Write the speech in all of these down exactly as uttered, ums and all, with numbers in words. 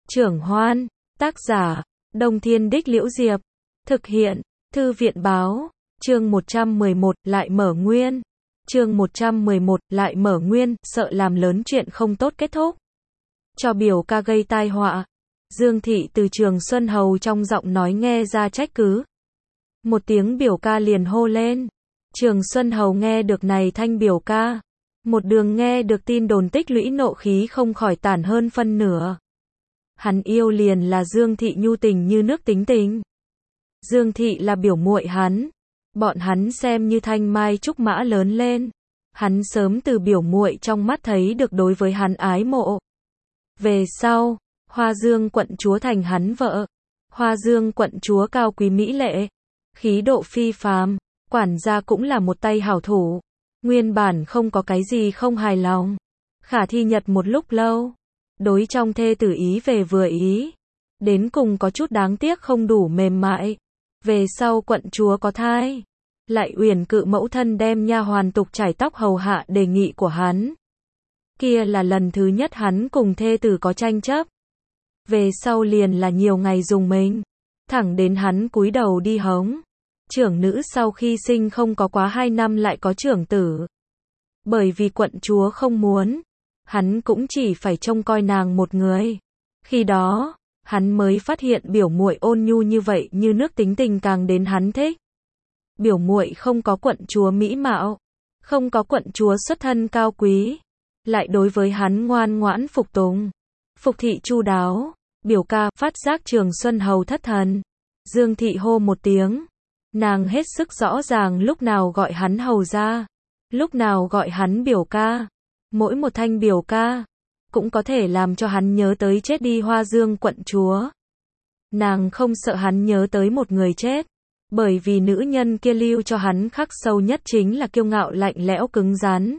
Trưởng Hoan, tác giả, Đông Thiên Đích Liễu Diệp, thực hiện, Thư viện Báo, chương một trăm mười một, lại mở nguyên. Chương một trăm mười một, lại mở nguyên, sợ làm lớn chuyện không tốt kết thúc. Cho biểu ca gây tai họa. Dương Thị từ Trường Xuân Hầu trong giọng nói nghe ra trách cứ. Một tiếng biểu ca liền hô lên. Trường Xuân Hầu nghe được này thanh biểu ca. Một đường nghe được tin đồn tích lũy nộ khí không khỏi tản hơn phân nửa. Hắn yêu liền là Dương Thị nhu tình như nước tính tình. Dương Thị là biểu muội hắn. Bọn hắn xem như thanh mai trúc mã lớn lên. Hắn sớm từ biểu muội trong mắt thấy được đối với hắn ái mộ. Về sau, Hoa Dương quận chúa thành hắn vợ. Hoa Dương quận chúa cao quý mỹ lệ, khí độ phi phàm, quản gia cũng là một tay hảo thủ. Nguyên bản không có cái gì không hài lòng. Khả thi nhật một lúc lâu, đối trong thê tử ý về vừa ý. Đến cùng có chút đáng tiếc không đủ mềm mại. Về sau quận chúa có thai, lại uyển cự mẫu thân đem nha hoàn tục chải tóc hầu hạ đề nghị của hắn. Kia là lần thứ nhất hắn cùng thê tử có tranh chấp. Về sau liền là nhiều ngày dùng mình, thẳng đến hắn cúi đầu đi hống. Trưởng nữ sau khi sinh không có quá hai năm lại có trưởng tử. Bởi vì quận chúa không muốn, hắn cũng chỉ phải trông coi nàng một người. Khi đó, hắn mới phát hiện biểu muội ôn nhu như vậy như nước tính tình càng đến hắn thích. Biểu muội không có quận chúa mỹ mạo, không có quận chúa xuất thân cao quý, lại đối với hắn ngoan ngoãn phục tùng, phục thị chu đáo. Biểu ca phát giác Trường Xuân Hầu thất thần. Dương Thị hô một tiếng. Nàng hết sức rõ ràng lúc nào gọi hắn hầu ra, lúc nào gọi hắn biểu ca. Mỗi một thanh biểu ca cũng có thể làm cho hắn nhớ tới chết đi Hoa Dương quận chúa. Nàng không sợ hắn nhớ tới một người chết, bởi vì nữ nhân kia lưu cho hắn khắc sâu nhất chính là kiêu ngạo lạnh lẽo cứng rắn.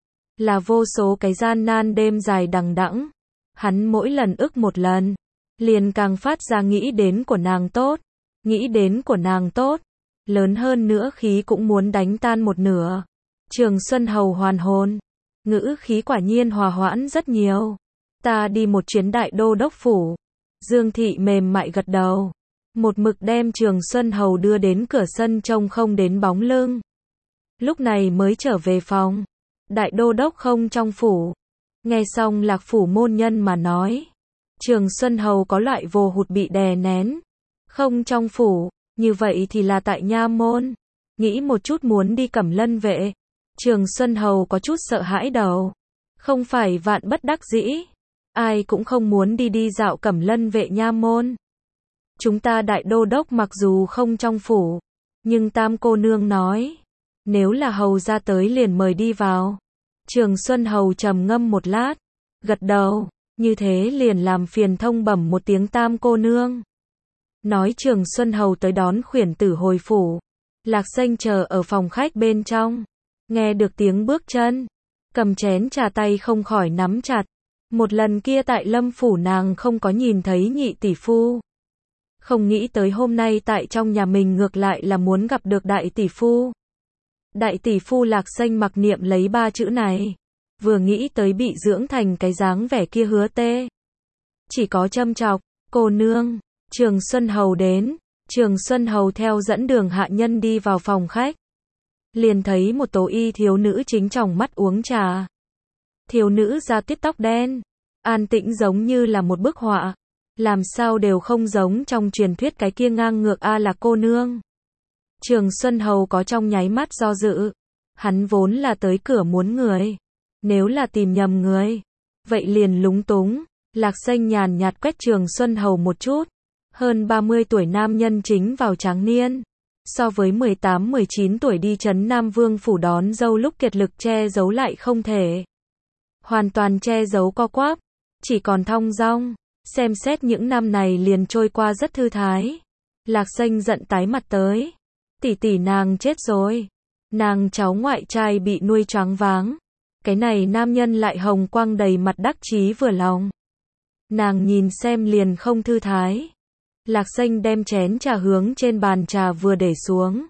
Là vô số cái gian nan đêm dài đằng đẵng. Hắn mỗi lần ức một lần, liền càng phát ra nghĩ đến của nàng tốt, nghĩ đến của nàng tốt, lớn hơn nữa khí cũng muốn đánh tan một nửa. Trường Xuân Hầu hoàn hồn, ngữ khí quả nhiên hòa hoãn rất nhiều. Ta đi một chuyến đại đô đốc phủ. Dương Thị mềm mại gật đầu, một mực đem Trường Xuân Hầu đưa đến cửa sân trông không đến bóng lưng. Lúc này mới trở về phòng. Đại đô đốc không trong phủ. Nghe xong Lạc phủ môn nhân mà nói, Trường Xuân Hầu có loại vô hụt bị đè nén. Không trong phủ, như vậy thì là tại nha môn. Nghĩ một chút muốn đi Cẩm Lân vệ. Trường Xuân Hầu có chút sợ hãi đầu. Không phải vạn bất đắc dĩ, ai cũng không muốn đi đi dạo Cẩm Lân vệ nha môn. Chúng ta đại đô đốc mặc dù không trong phủ, nhưng tam cô nương nói, nếu là hầu ra tới liền mời đi vào. Trường Xuân Hầu trầm ngâm một lát, gật đầu, như thế liền làm phiền thông bẩm một tiếng tam cô nương. Nói Trường Xuân Hầu tới đón khuyển tử hồi phủ. Lạc Xanh chờ ở phòng khách bên trong, nghe được tiếng bước chân, cầm chén trà tay không khỏi nắm chặt. Một lần kia tại Lâm phủ nàng không có nhìn thấy nhị tỷ phu. Không nghĩ tới hôm nay tại trong nhà mình ngược lại là muốn gặp được đại tỷ phu. Đại tỷ phu Lạc Xanh mặc niệm lấy ba chữ này, vừa nghĩ tới bị dưỡng thành cái dáng vẻ kia hứa tê. Chỉ có châm chọc, cô nương. Trường Xuân Hầu đến. Trường Xuân Hầu theo dẫn đường hạ nhân đi vào phòng khách, liền thấy một tố y thiếu nữ chính tròng mắt uống trà. Thiếu nữ da tít tóc đen, an tĩnh giống như là một bức họa, làm sao đều không giống trong truyền thuyết cái kia ngang ngược a là cô nương. Trường Xuân Hầu có trong nháy mắt do dự, hắn vốn là tới cửa muốn người, nếu là tìm nhầm người, vậy liền lúng túng. Lạc Xanh nhàn nhạt quét Trường Xuân Hầu một chút. Hơn ba mươi tuổi nam nhân chính vào tráng niên, so với mười tám mười chín tuổi đi trấn Nam Vương phủ đón dâu lúc kiệt lực che giấu lại không thể hoàn toàn che giấu co quắp, chỉ còn thong dong. Xem xét những năm này liền trôi qua rất thư thái. Lạc Xanh giận tái mặt tới, tỷ tỷ nàng chết rồi, nàng cháu ngoại trai bị nuôi choáng váng. Cái này nam nhân lại hồng quang đầy mặt đắc chí vừa lòng. Nàng nhìn xem liền không thư thái. Lạc Xanh đem chén trà hướng trên bàn trà vừa để xuống,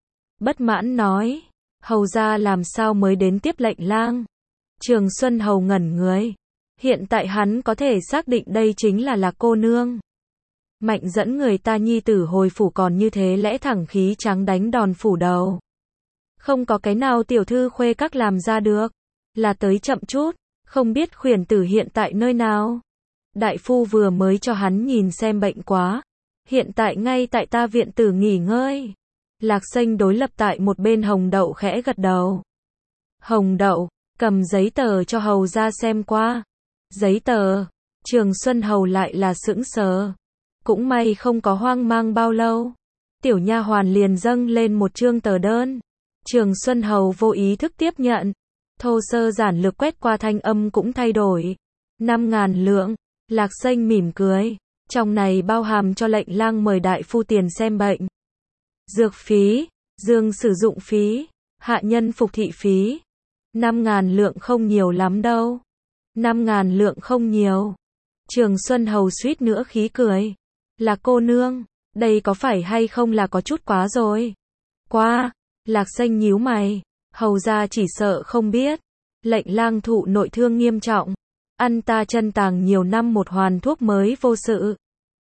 bất mãn nói, hầu ra làm sao mới đến tiếp lệnh lang. Trường Xuân Hầu ngẩn người, Hiện tại hắn có thể xác định đây chính là Lạc cô nương. Mạnh dẫn người ta nhi tử hồi phủ còn như thế lẽ thẳng khí trắng đánh đòn phủ đầu. Không có cái nào tiểu thư khuê các làm ra được. Là tới chậm chút, không biết khuyển tử hiện tại nơi nào. Đại phu vừa mới cho hắn nhìn xem bệnh quá. Hiện tại ngay tại ta viện tử nghỉ ngơi. Lạc Xanh đối lập tại một bên Hồng Đậu khẽ gật đầu. Hồng Đậu, cầm giấy tờ cho hầu ra xem qua. Giấy tờ, Trường Xuân Hầu lại là sững sờ. Cũng may không có hoang mang bao lâu. Tiểu nha hoàn liền dâng lên một chương tờ đơn. Trường Xuân Hầu vô ý thức tiếp nhận. Thô sơ giản lược quét qua thanh âm cũng thay đổi. Năm ngàn lượng. Lạc Xanh mỉm cười. Trong này bao hàm cho lệnh lang mời đại phu tiền xem bệnh. Dược phí, dương sử dụng phí, hạ nhân phục thị phí. Năm ngàn lượng không nhiều lắm đâu. Năm ngàn lượng không nhiều. Trường Xuân Hầu suýt nữa khí cười. Là cô nương, đây có phải hay không là có chút quá rồi. Quá, Lạc Xanh nhíu mày. Hầu ra chỉ sợ không biết. Lệnh lang thụ nội thương nghiêm trọng. Ăn ta chân tàng nhiều năm một hoàn thuốc mới vô sự.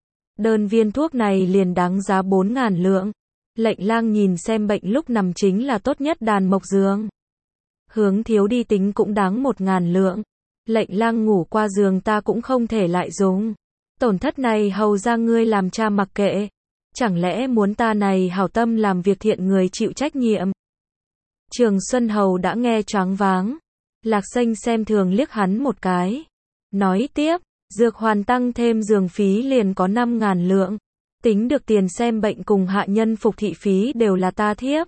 Đơn viên thuốc này liền đáng giá bốn ngàn lượng. Lệnh lang nhìn xem bệnh lúc nằm chính là tốt nhất đàn mộc giường. Hướng thiếu đi tính cũng đáng một ngàn lượng. Lệnh lang ngủ qua giường ta cũng không thể lại dùng. Tổn thất này hầu ra ngươi làm cha mặc kệ. Chẳng lẽ muốn ta này hảo tâm làm việc thiện người chịu trách nhiệm. Trường Xuân Hầu đã nghe choáng váng. Lạc Xanh xem thường liếc hắn một cái. Nói tiếp, dược hoàn tăng thêm giường phí liền có năm ngàn lượng. Tính được tiền xem bệnh cùng hạ nhân phục thị phí đều là ta thiếp.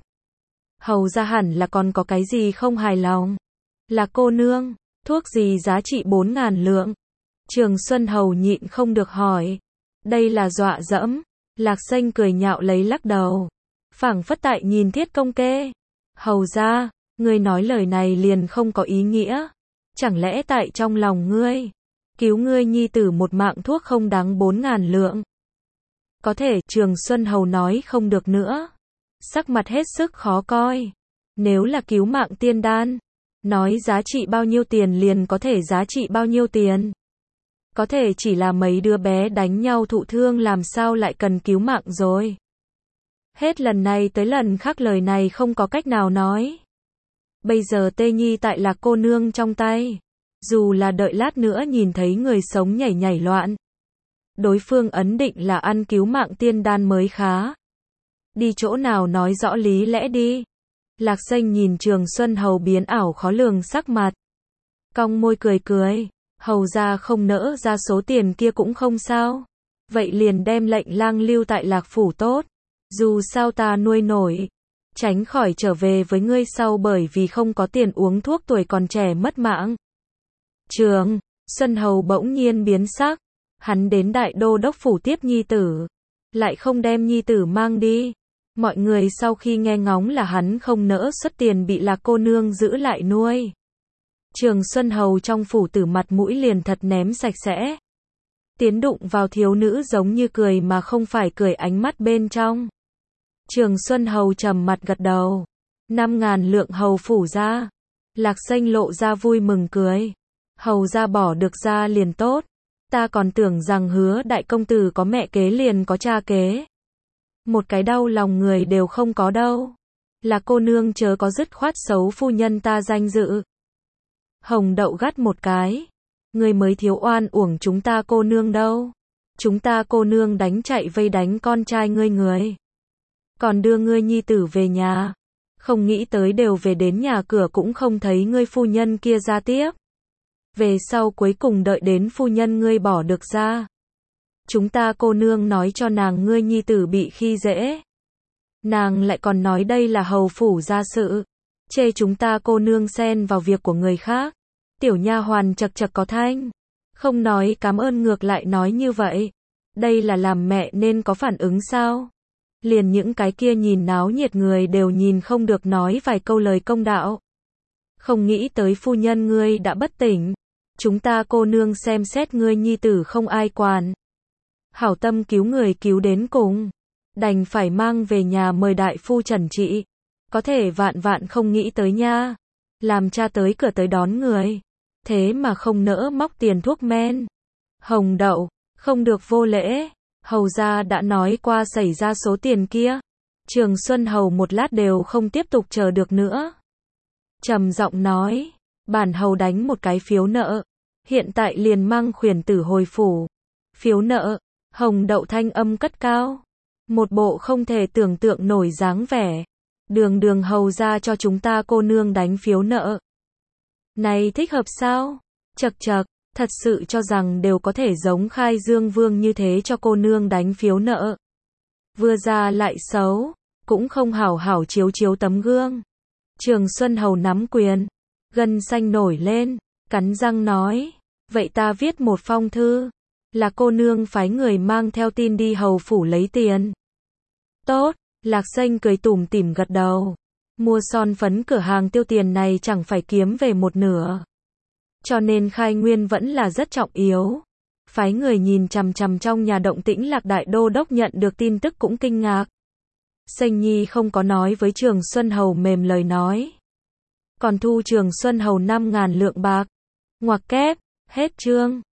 Hầu ra hẳn là còn có cái gì không hài lòng. Là cô nương, thuốc gì giá trị bốn ngàn lượng. Trường Xuân Hầu nhịn không được hỏi. Đây là dọa dẫm. Lạc Xanh cười nhạo lấy lắc đầu. Phảng phất tại nhìn thiết công kê. Hầu ra, ngươi nói lời này liền không có ý nghĩa. Chẳng lẽ tại trong lòng ngươi, cứu ngươi nhi tử một mạng thuốc không đáng bốn ngàn lượng. Có thể, Trường Xuân Hầu nói không được nữa. Sắc mặt hết sức khó coi. Nếu là cứu mạng tiên đan, nói giá trị bao nhiêu tiền liền có thể giá trị bao nhiêu tiền. Có thể chỉ là mấy đứa bé đánh nhau thụ thương làm sao lại cần cứu mạng rồi. Hết lần này tới lần khác lời này không có cách nào nói. Bây giờ Tê Nhi tại Lạc cô nương trong tay. Dù là đợi lát nữa nhìn thấy người sống nhảy nhảy loạn. Đối phương ấn định là ăn cứu mạng tiên đan mới khá. Đi chỗ nào nói rõ lý lẽ đi. Lạc Xanh nhìn Trường Xuân Hầu biến ảo khó lường sắc mặt. Cong môi cười cười. Hầu ra không nỡ ra số tiền kia cũng không sao. Vậy liền đem lệnh lang lưu tại Lạc phủ tốt. Dù sao ta nuôi nổi. Tránh khỏi trở về với ngươi sau bởi vì không có tiền uống thuốc tuổi còn trẻ mất mạng. Trường Xuân Hầu bỗng nhiên biến sắc. Hắn đến đại đô đốc phủ tiếp nhi tử. Lại không đem nhi tử mang đi. Mọi người sau khi nghe ngóng là hắn không nỡ xuất tiền bị Lạc cô nương giữ lại nuôi. Trường Xuân Hầu trong phủ tử mặt mũi liền thật ném sạch sẽ. Tiến đụng vào thiếu nữ giống như cười mà không phải cười ánh mắt bên trong. Trường Xuân Hầu trầm mặt gật đầu. Năm ngàn lượng hầu phủ ra. Lạc Xanh lộ ra vui mừng cười. Hầu ra bỏ được ra liền tốt. Ta còn tưởng rằng Hứa đại công tử có mẹ kế liền có cha kế. Một cái đau lòng người đều không có đâu. Là cô nương chớ có dứt khoát xấu phu nhân ta danh dự. Hồng Đậu gắt một cái. Người mới thiếu oan uổng chúng ta cô nương đâu. Chúng ta cô nương đánh chạy vây đánh con trai ngươi người. Còn đưa ngươi nhi tử về nhà. Không nghĩ tới đều về đến nhà cửa cũng không thấy ngươi phu nhân kia ra tiếp. Về sau cuối cùng đợi đến phu nhân ngươi bỏ được ra. Chúng ta cô nương nói cho nàng ngươi nhi tử bị khi dễ. Nàng lại còn nói đây là hầu phủ gia sự. Chê chúng ta cô nương xen vào việc của người khác. Tiểu nha hoàn chật chật có thanh. Không nói cảm ơn ngược lại nói như vậy. Đây là làm mẹ nên có phản ứng sao? Liền những cái kia nhìn náo nhiệt người đều nhìn không được nói vài câu lời công đạo. Không nghĩ tới phu nhân ngươi đã bất tỉnh. Chúng ta cô nương xem xét ngươi nhi tử không ai quản. Hảo tâm cứu người cứu đến cùng. Đành phải mang về nhà mời đại phu trần trị. Có thể vạn vạn không nghĩ tới nha. Làm cha tới cửa tới đón người. thế mà không nỡ móc tiền thuốc men. Hồng Đậu, không được vô lễ, hầu gia đã nói qua xảy ra số tiền kia. Trường Xuân Hầu một lát đều không tiếp tục chờ được nữa. Trầm giọng nói, bản hầu đánh một cái phiếu nợ, hiện tại liền mang khuyển tử hồi phủ. Phiếu nợ, Hồng Đậu thanh âm cất cao, một bộ không thể tưởng tượng nổi dáng vẻ. Đường đường hầu ra cho chúng ta cô nương đánh phiếu nợ. Này thích hợp sao? Chậc chậc, thật sự cho rằng đều có thể giống Khai Dương Vương như thế cho cô nương đánh phiếu nợ. Vừa già lại xấu, cũng không hảo hảo chiếu chiếu tấm gương. Trường Xuân Hầu nắm quyền, gân xanh nổi lên, cắn răng nói, vậy ta viết một phong thư, là cô nương phái người mang theo tin đi hầu phủ lấy tiền. Tốt, Lạc Xanh cười tủm tỉm gật đầu. Mua son phấn cửa hàng tiêu tiền này chẳng phải kiếm về một nửa. Cho nên khai nguyên vẫn là rất trọng yếu. Phái người nhìn chằm chằm trong nhà động tĩnh Lạc Đại Đô Đốc nhận được tin tức cũng kinh ngạc. Xanh Nhi không có nói với Trường Xuân Hầu mềm lời nói. Còn thu Trường Xuân Hầu năm ngàn lượng bạc. Ngoặc kép, hết chương.